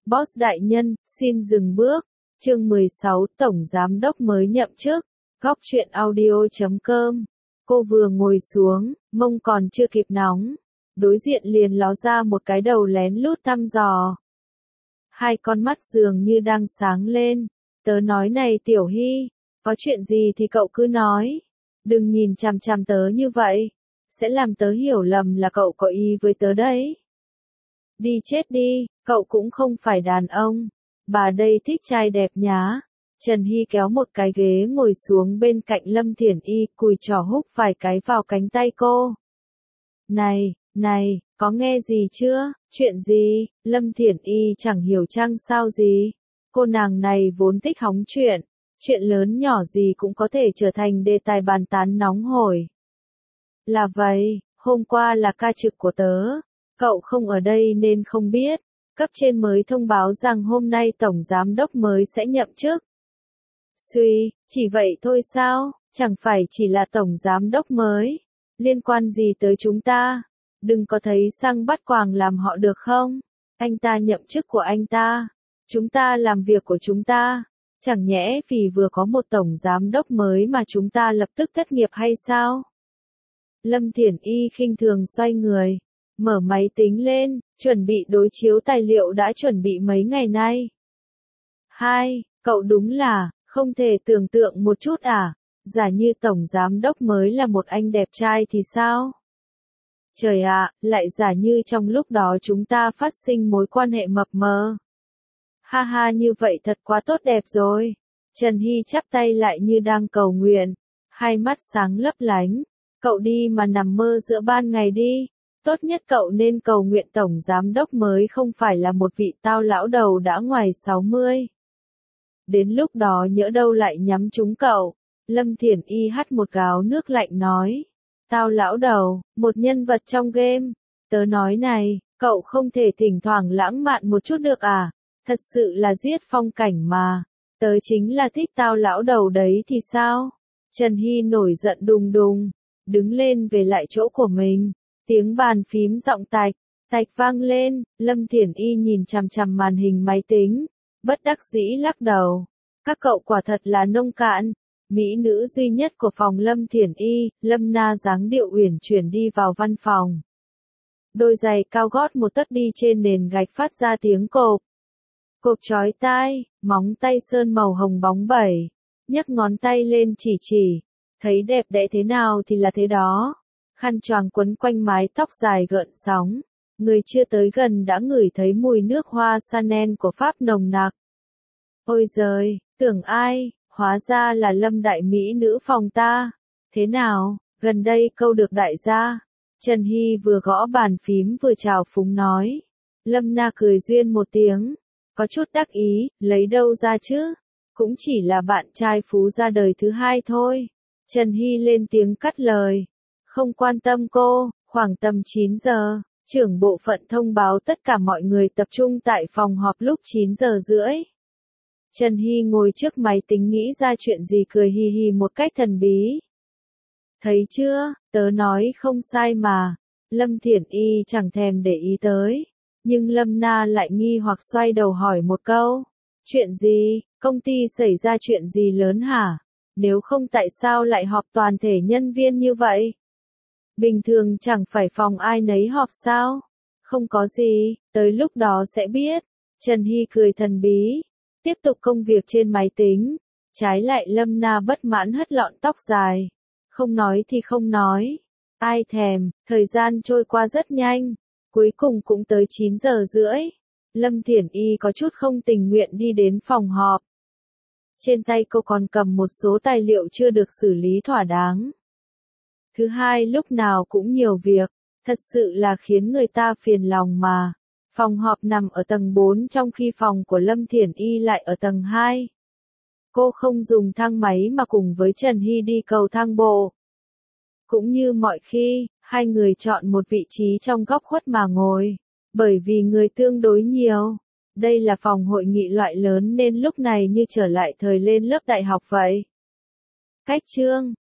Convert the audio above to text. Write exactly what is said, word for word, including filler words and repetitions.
Boss đại nhân, xin dừng bước. Chương mười sáu, Tổng Giám đốc mới nhậm chức. Góc truyện audio chấm com. Cô vừa ngồi xuống, mông còn chưa kịp nóng. Đối diện liền ló ra một cái đầu lén lút thăm dò. Hai con mắt dường như đang sáng lên. Tớ nói này Tiểu Hy, có chuyện gì thì cậu cứ nói. Đừng nhìn chằm chằm tớ như vậy. Sẽ làm tớ hiểu lầm là cậu có ý với tớ đấy. Đi chết đi, cậu cũng không phải đàn ông. Bà đây thích trai đẹp nhá. Trần Hy kéo một cái ghế ngồi xuống bên cạnh Lâm Thiển Y, cùi trỏ húc vài cái vào cánh tay cô. Này, này, có nghe gì chưa? Chuyện gì? Lâm Thiển Y chẳng hiểu chăng sao gì. Cô nàng này vốn thích hóng chuyện. Chuyện lớn nhỏ gì cũng có thể trở thành đề tài bàn tán nóng hổi. Là vậy, hôm qua là ca trực của tớ. Cậu không ở đây nên không biết. Cấp trên mới thông báo rằng hôm nay Tổng Giám đốc mới sẽ nhậm chức. Suy, chỉ vậy thôi sao? Chẳng phải chỉ là Tổng Giám đốc mới. Liên quan gì tới chúng ta? Đừng có thấy sang bắt quàng làm họ được không? Anh ta nhậm chức của anh ta. Chúng ta làm việc của chúng ta. Chẳng nhẽ vì vừa có một Tổng Giám đốc mới mà chúng ta lập tức thất nghiệp hay sao? Lâm Thiển Y khinh thường xoay người. Mở máy tính lên, chuẩn bị đối chiếu tài liệu đã chuẩn bị mấy ngày nay. Hai, cậu đúng là, không thể tưởng tượng một chút à, giả như Tổng Giám đốc mới là một anh đẹp trai thì sao? Trời ạ, lại giả như trong lúc đó chúng ta phát sinh mối quan hệ mập mờ. Ha ha, như vậy thật quá tốt đẹp rồi. Trần Hy chắp tay lại như đang cầu nguyện, hai mắt sáng lấp lánh. Cậu đi mà nằm mơ giữa ban ngày đi. Tốt nhất cậu nên cầu nguyện Tổng Giám đốc mới không phải là một vị tao lão đầu đã ngoài sáu mươi. Đến lúc đó nhỡ đâu lại nhắm trúng cậu. Lâm Thiển Y hắt một gáo nước lạnh nói. Tao lão đầu, một nhân vật trong game. Tớ nói này, cậu không thể thỉnh thoảng lãng mạn một chút được à? Thật sự là giết phong cảnh mà. Tớ chính là thích tao lão đầu đấy thì sao? Trần Hy nổi giận đùng đùng, đứng lên về lại chỗ của mình. Tiếng bàn phím giọng tạch, tạch vang lên, Lâm Thiển Y nhìn chằm chằm màn hình máy tính, bất đắc dĩ lắc đầu. Các cậu quả thật là nông cạn. Mỹ nữ duy nhất của phòng Lâm Thiển Y, Lâm Na dáng điệu uyển chuyển đi vào văn phòng. Đôi giày cao gót một tấc đi trên nền gạch phát ra tiếng cộp. Cộp chói tai, móng tay sơn màu hồng bóng bẩy, nhấc ngón tay lên chỉ chỉ, thấy đẹp đẽ thế nào thì là thế đó. Khăn choàng quấn quanh mái tóc dài gợn sóng, người chưa tới gần đã ngửi thấy mùi nước hoa Chanel của Pháp nồng nặc. Ôi giời, tưởng ai, hóa ra là Lâm đại mỹ nữ phòng ta. Thế nào, gần đây câu được đại gia? Trần Hy vừa gõ bàn phím vừa chào phúng nói. Lâm Na cười duyên một tiếng, có chút đắc ý, lấy đâu ra chứ? Cũng chỉ là bạn trai phú ra đời thứ hai thôi. Trần Hy lên tiếng cắt lời. Không quan tâm cô, khoảng tầm chín giờ, trưởng bộ phận thông báo tất cả mọi người tập trung tại phòng họp lúc chín giờ rưỡi. Trần Hy ngồi trước máy tính nghĩ ra chuyện gì cười hì hì một cách thần bí. Thấy chưa, tớ nói không sai mà. Lâm Thiển Y chẳng thèm để ý tới. Nhưng Lâm Na lại nghi hoặc xoay đầu hỏi một câu. Chuyện gì, công ty xảy ra chuyện gì lớn hả? Nếu không tại sao lại họp toàn thể nhân viên như vậy? Bình thường chẳng phải phòng ai nấy họp sao? Không có gì, tới lúc đó sẽ biết. Trần Hy cười thần bí, tiếp tục công việc trên máy tính. Trái lại Lâm Na bất mãn hất lọn tóc dài. Không nói thì không nói. Ai thèm, thời gian trôi qua rất nhanh. Cuối cùng cũng tới chín giờ rưỡi. Lâm Thiển Y có chút không tình nguyện đi đến phòng họp. Trên tay cô còn cầm một số tài liệu chưa được xử lý thỏa đáng. Thứ hai lúc nào cũng nhiều việc, thật sự là khiến người ta phiền lòng mà. Phòng họp nằm ở tầng bốn trong khi phòng của Lâm Thiển Y lại ở tầng hai. Cô không dùng thang máy mà cùng với Trần Hy đi cầu thang bộ. Cũng như mọi khi, hai người chọn một vị trí trong góc khuất mà ngồi, bởi vì người tương đối nhiều. Đây là phòng hội nghị loại lớn nên lúc này như trở lại thời lên lớp đại học vậy. Cách chương